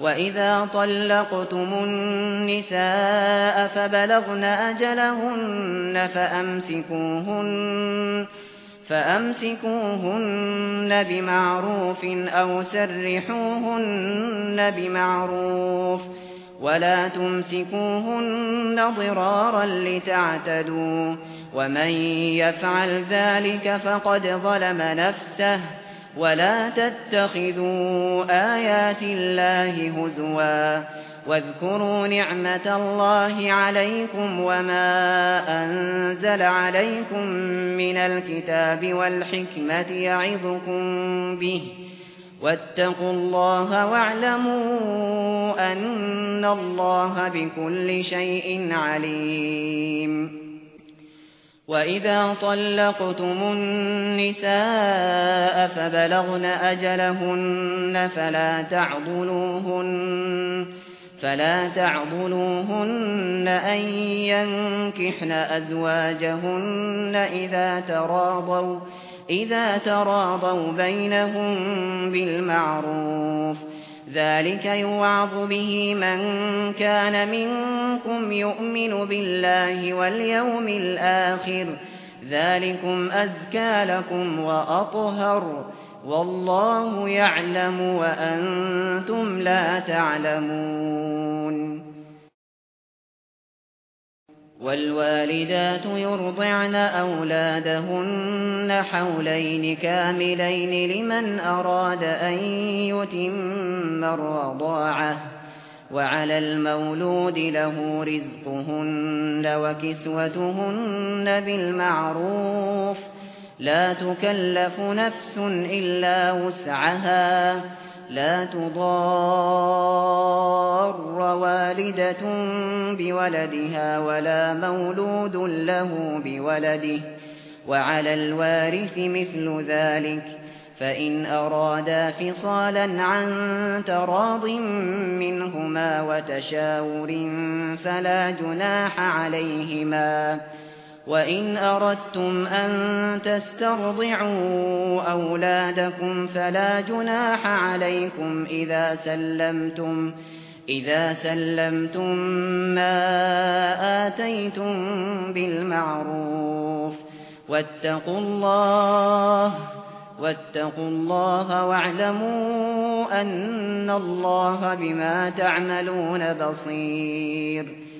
وَإِذَا طَلَّقْتُمُ النِّسَاءَ فَبَلَغْنَ أَجَلَهُنَّ فَأَمْسِكُوهُنَّ بِمَعْرُوفٍ أَوْ سَرِّحُوهُنَّ بِمَعْرُوفٍ وَلَا تُمْسِكُوهُنَّ ضِرَارًا لِتَعْتَدُوا وَمَن يَفْعَلْ ذَلِكَ فَقَدْ ظَلَمَ نَفْسَهُ وَلَا تَتَّخِذُوا آيَاتِ اللَّهِ هُزُوًا وَاذْكُرُوا نِعْمَةَ اللَّهِ عَلَيْكُمْ وَمَا أَنزَلَ عَلَيْكُم مِّنَ الْكِتَابِ وَالْحِكْمَةِ يَعِظُكُم بِهِ وَاتَّقُوا اللَّهَ وَاعْلَمُوا أَنَّ اللَّهَ بِكُلِّ شَيْءٍ عَلِيمٌ وَإِذَا طَلَّقْتُمُ النِّسَاءَ فَبَلَغْنَ أَجَلَهُنَّ فَلَا تَعْضُلُوهُنَّ أَن يَنكِحْنَ أَزْوَاجَهُنَّ إِذَا تَرَاضَوْا بَيْنَهُم بِالْمَعْرُوفِ ذَلِكَ يُوعَظُ بِهِ مَن كَانَ مِنكُمْ يُؤْمِنُ بِاللَّهِ وَالْيَوْمِ الْآخِرِ ذَلِكُمْ أَزْكَىٰ لَكُمْ وَأَطْهَرُ وَاللَّهُ يَعْلَمُ وَأَنتُمْ لَا تَعْلَمُونَ وَالْوَالِدَاتُ يُرْضِعْنَ أَوْلَادَهُنَّ حَوْلَيْنِ كَامِلَيْنِ لِمَنْ أَرَادَ أَن يُتِمَّ الرَّضَاعَةَ وَعَلَى الْمَوْلُودِ لَهُ رِزْقُهُنَّ وَكِسْوَتُهُنَّ بِالْمَعْرُوفِ لَا تُكَلَّفُ نَفْسٌ إِلَّا وُسْعَهَا لَا تُضَارَّ وَالِدَةٌ بِوَلَدِهَا وَلَا مَوْلُودٌ لَّهُ بِوَلَدِهِ وَعَلَى الْوَارِثِ مِثْلُ ذَلِكَ فَإِنْ أَرَادَا فِصَالًا عَن تَرَاضٍ مِّنْهُمَا وَتَشَاوُرٍ فَلَا جُنَاحَ عَلَيْهِمَا وَإِنْ أَرَدتُّمْ أَن تَسْتَرْضِعُوا أَوْلَادَكُمْ فَلَا جُنَاحَ عَلَيْكُمْ إِذَا سَلَّمْتُم مَّا آتَيْتُم بِالْمَعْرُوفِ وَاتَّقُوا اللَّهَ وَاعْلَمُوا أَنَّ اللَّهَ بِمَا تَعْمَلُونَ بَصِيرٌ